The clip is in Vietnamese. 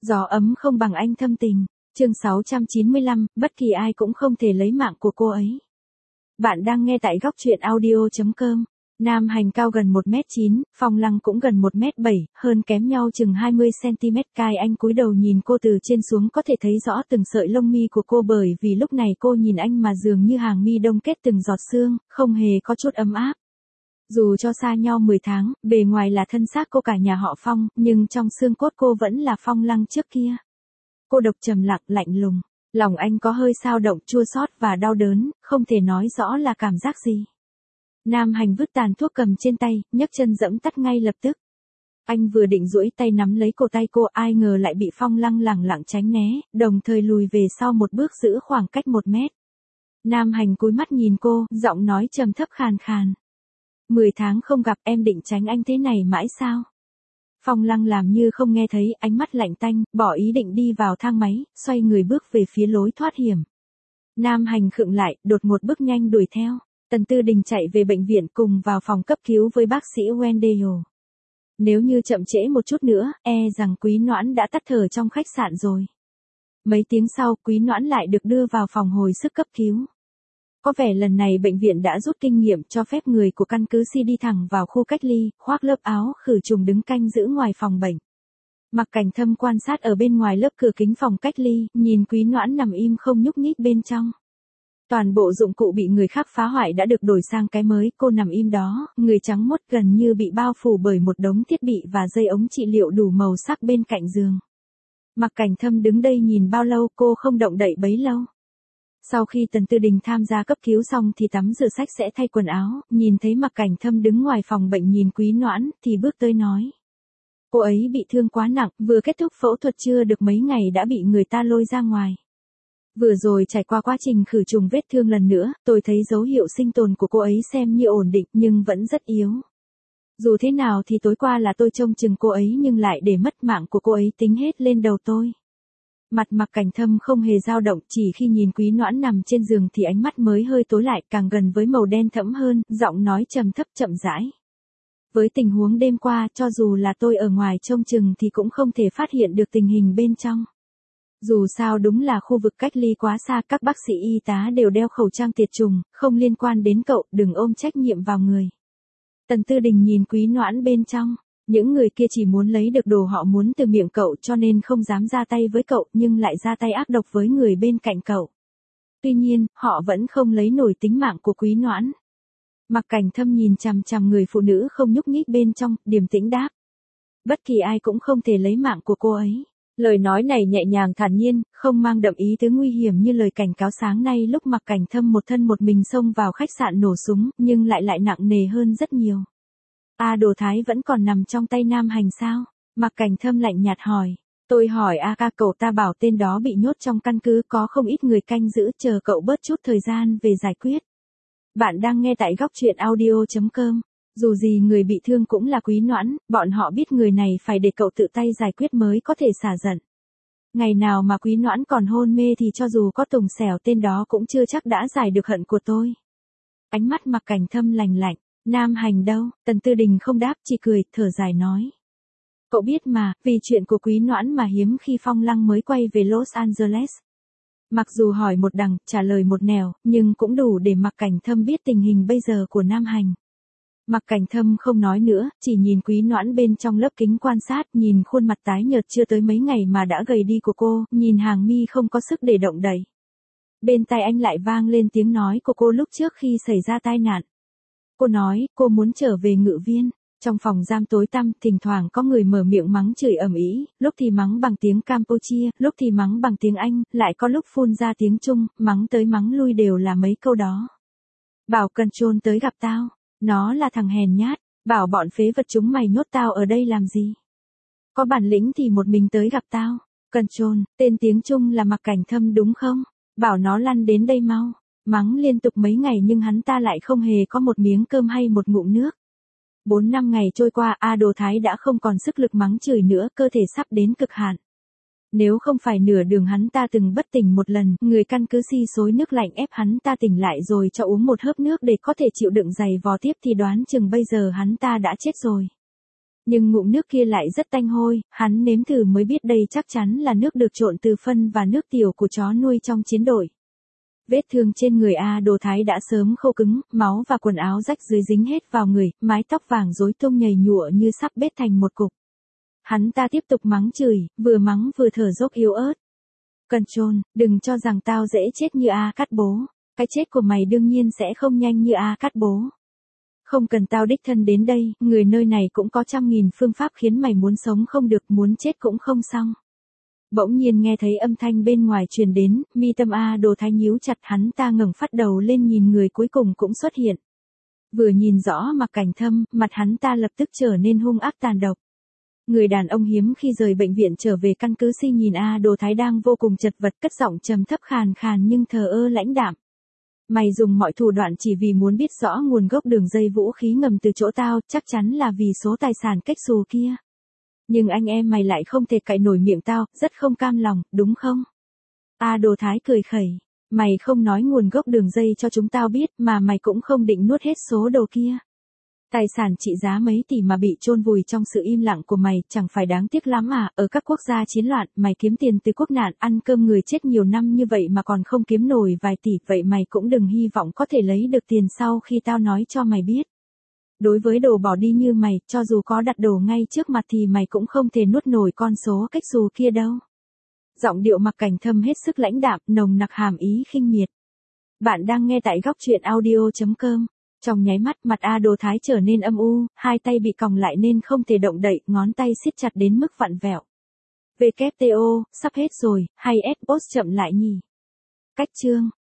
Gió ấm không bằng anh thâm tình. Chương 695, bất kỳ ai cũng không thể lấy mạng của cô ấy. Bạn đang nghe tại góc truyện audio.com. Nam Hành cao gần 1m9, Phong Lăng cũng gần 1m7, hơn kém nhau chừng 20cm. Cai Anh cúi đầu nhìn cô từ trên xuống, có thể thấy rõ từng sợi lông mi của cô, bởi vì lúc này cô nhìn anh mà dường như hàng mi đông kết từng giọt sương, không hề có chút ấm áp. Dù cho xa nhau 10 tháng, bề ngoài là thân xác cô cả nhà họ Phong, nhưng trong xương cốt cô vẫn là Phong Lăng trước kia. Cô độc trầm lặng, lạnh lùng. Lòng anh có hơi xao động, chua xót và đau đớn, không thể nói rõ là cảm giác gì. Nam Hành vứt tàn thuốc cầm trên tay, nhấc chân giẫm tắt ngay lập tức. Anh vừa định duỗi tay nắm lấy cổ tay cô, ai ngờ lại bị Phong Lăng lẳng lặng tránh né, đồng thời lùi về sau một bước, giữ khoảng cách 1 mét. Nam Hành cúi mắt nhìn cô, giọng nói trầm thấp khàn khàn. 10 tháng không gặp, em định tránh anh thế này mãi sao? Phong Lăng làm như không nghe thấy, ánh mắt lạnh tanh, bỏ ý định đi vào thang máy, xoay người bước về phía lối thoát hiểm. Nam Hành khựng lại, đột ngột bước nhanh đuổi theo. Tần Tư Đình chạy về bệnh viện cùng vào phòng cấp cứu với bác sĩ Wendell. Nếu như chậm trễ một chút nữa, rằng Quý Noãn đã tắt thở trong khách sạn rồi. Mấy tiếng sau, Quý Noãn lại được đưa vào phòng hồi sức cấp cứu. Có vẻ lần này bệnh viện đã rút kinh nghiệm, cho phép người của căn cứ Si đi thẳng vào khu cách ly, khoác lớp áo khử trùng đứng canh giữ ngoài phòng bệnh. Mặc Cảnh Thâm quan sát ở bên ngoài lớp cửa kính phòng cách ly, nhìn Quý Noãn nằm im không nhúc nhích bên trong. Toàn bộ dụng cụ bị người khác phá hoại đã được đổi sang cái mới, cô nằm im đó, người trắng muốt gần như bị bao phủ bởi một đống thiết bị và dây ống trị liệu đủ màu sắc bên cạnh giường. Mặc Cảnh Thâm đứng đây nhìn bao lâu, cô không động đậy bấy lâu. Sau khi Tần Tư Đình tham gia cấp cứu xong thì tắm rửa sạch sẽ thay quần áo, nhìn thấy Mặc Cảnh Thâm đứng ngoài phòng bệnh nhìn Quý Noãn, thì bước tới nói. Cô ấy bị thương quá nặng, vừa kết thúc phẫu thuật chưa được mấy ngày đã bị người ta lôi ra ngoài. Vừa rồi trải qua quá trình khử trùng vết thương lần nữa, tôi thấy dấu hiệu sinh tồn của cô ấy xem như ổn định nhưng vẫn rất yếu. Dù thế nào thì tối qua là tôi trông chừng cô ấy nhưng lại để mất mạng của cô ấy tính hết lên đầu tôi. Mặt Mặc Cảnh Thâm không hề dao động, chỉ khi nhìn Quý Noãn nằm trên giường thì ánh mắt mới hơi tối lại, càng gần với màu đen thẫm hơn, giọng nói trầm thấp chậm rãi. Với tình huống đêm qua, cho dù là tôi ở ngoài trông chừng thì cũng không thể phát hiện được tình hình bên trong. Dù sao đúng là khu vực cách ly quá xa, các bác sĩ y tá đều đeo khẩu trang tiệt trùng, không liên quan đến cậu, đừng ôm trách nhiệm vào người. Tần Tư Đình nhìn Quý Noãn bên trong. Những người kia chỉ muốn lấy được đồ họ muốn từ miệng cậu cho nên không dám ra tay với cậu, nhưng lại ra tay ác độc với người bên cạnh cậu. Tuy nhiên, họ vẫn không lấy nổi tính mạng của Quý Noãn. Mặc Cảnh Thâm nhìn chằm chằm người phụ nữ không nhúc nhích bên trong, điềm tĩnh đáp. Bất kỳ ai cũng không thể lấy mạng của cô ấy. Lời nói này nhẹ nhàng thản nhiên, không mang đậm ý tứ nguy hiểm như lời cảnh cáo sáng nay lúc Mặc Cảnh Thâm một thân một mình xông vào khách sạn nổ súng, nhưng lại nặng nề hơn rất nhiều. Đồ Thái vẫn còn nằm trong tay Nam Hành sao? Mặc Cảnh Thâm lạnh nhạt hỏi. Tôi hỏi ca, cậu ta bảo tên đó bị nhốt trong căn cứ, có không ít người canh giữ, chờ cậu bớt chút thời gian về giải quyết. Bạn đang nghe tại góc truyện audio.com. Dù gì người bị thương cũng là Quý Noãn, bọn họ biết người này phải để cậu tự tay giải quyết mới có thể xả giận. Ngày nào mà Quý Noãn còn hôn mê thì cho dù có Tùng Xẻo tên đó cũng chưa chắc đã giải được hận của tôi. Ánh mắt Mặc Cảnh Thâm lạnh lạnh. Nam Hành đâu? Tần Tư Đình không đáp, chỉ cười, thở dài nói. Cậu biết mà, vì chuyện của Quý Noãn mà hiếm khi Phong Lăng mới quay về Los Angeles. Mặc dù hỏi một đằng, trả lời một nẻo, nhưng cũng đủ để Mặc Cảnh Thâm biết tình hình bây giờ của Nam Hành. Mặc Cảnh Thâm không nói nữa, chỉ nhìn Quý Noãn bên trong lớp kính quan sát, nhìn khuôn mặt tái nhợt chưa tới mấy ngày mà đã gầy đi của cô, nhìn hàng mi không có sức để động đậy. Bên tai anh lại vang lên tiếng nói của cô lúc trước khi xảy ra tai nạn. Cô nói, cô muốn trở về Ngự Viên. Trong phòng giam tối tăm, thỉnh thoảng có người mở miệng mắng chửi ầm ĩ, lúc thì mắng bằng tiếng Campuchia, lúc thì mắng bằng tiếng Anh, lại có lúc phun ra tiếng Trung, mắng tới mắng lui đều là mấy câu đó. Bảo Cần Trôn tới gặp tao, nó là thằng hèn nhát, bảo bọn phế vật chúng mày nhốt tao ở đây làm gì? Có bản lĩnh thì một mình tới gặp tao. Cần Trôn, tên tiếng Trung là Mặc Cảnh Thâm đúng không? Bảo nó lăn đến đây mau. Mắng liên tục mấy ngày nhưng hắn ta lại không hề có một miếng cơm hay một ngụm nước. 4-5 ngày trôi qua, Đồ Thái đã không còn sức lực mắng chửi nữa, cơ thể sắp đến cực hạn. Nếu không phải nửa đường hắn ta từng bất tỉnh một lần, người căn cứ Si xối nước lạnh ép hắn ta tỉnh lại rồi cho uống một hớp nước để có thể chịu đựng giày vò tiếp thì đoán chừng bây giờ hắn ta đã chết rồi. Nhưng ngụm nước kia lại rất tanh hôi, hắn nếm thử mới biết đây chắc chắn là nước được trộn từ phân và nước tiểu của chó nuôi trong chiến đội. Vết thương trên người A Đồ Thái đã sớm khô cứng, máu và quần áo rách dưới dính hết vào người, mái tóc vàng rối tung nhầy nhụa như sắp bết thành một cục. Hắn ta tiếp tục mắng chửi, vừa mắng vừa thở dốc yếu ớt. Control, đừng cho rằng tao dễ chết như A Cát bố. Cái chết của mày đương nhiên sẽ không nhanh như A Cát bố. Không cần tao đích thân đến đây, người nơi này cũng có 100.000 phương pháp khiến mày muốn sống không được, muốn chết cũng không xong. Bỗng nhiên nghe thấy âm thanh bên ngoài truyền đến, mi tâm A Đồ Thái nhíu chặt, hắn ta ngẩng phát đầu lên nhìn người cuối cùng cũng xuất hiện. Vừa nhìn rõ Mạc Cảnh Thâm, mặt hắn ta lập tức trở nên hung ác tàn độc. Người đàn ông hiếm khi rời bệnh viện trở về căn cứ Si nhìn A Đồ Thái đang vô cùng chật vật, cất giọng trầm thấp khàn khàn nhưng thờ ơ lãnh đạm. Mày dùng mọi thủ đoạn chỉ vì muốn biết rõ nguồn gốc đường dây vũ khí ngầm từ chỗ tao, chắc chắn là vì số tài sản cách xù kia. Nhưng anh em mày lại không thể cạy nổi miệng tao, rất không cam lòng, đúng không? A Đồ Thái cười khẩy. Mày không nói nguồn gốc đường dây cho chúng tao biết mà mày cũng không định nuốt hết số đồ kia. Tài sản trị giá mấy tỷ mà bị chôn vùi trong sự im lặng của mày chẳng phải đáng tiếc lắm à? Ở các quốc gia chiến loạn, mày kiếm tiền từ quốc nạn, ăn cơm người chết nhiều năm như vậy mà còn không kiếm nổi vài tỷ, vậy mày cũng đừng hy vọng có thể lấy được tiền sau khi tao nói cho mày biết. Đối với đồ bỏ đi như mày, cho dù có đặt đồ ngay trước mặt thì mày cũng không thể nuốt nổi con số cách xù kia đâu. Giọng điệu Mạc Cảnh Thâm hết sức lãnh đạm, nồng nặc hàm ý khinh miệt. Bạn đang nghe tại góc truyện audio.com. Trong nháy mắt mặt A Đồ Thái trở nên âm u, hai tay bị còng lại nên không thể động đậy, ngón tay siết chặt đến mức vặn vẹo. WTO, sắp hết rồi, hay S-Post chậm lại nhỉ? Cách chương.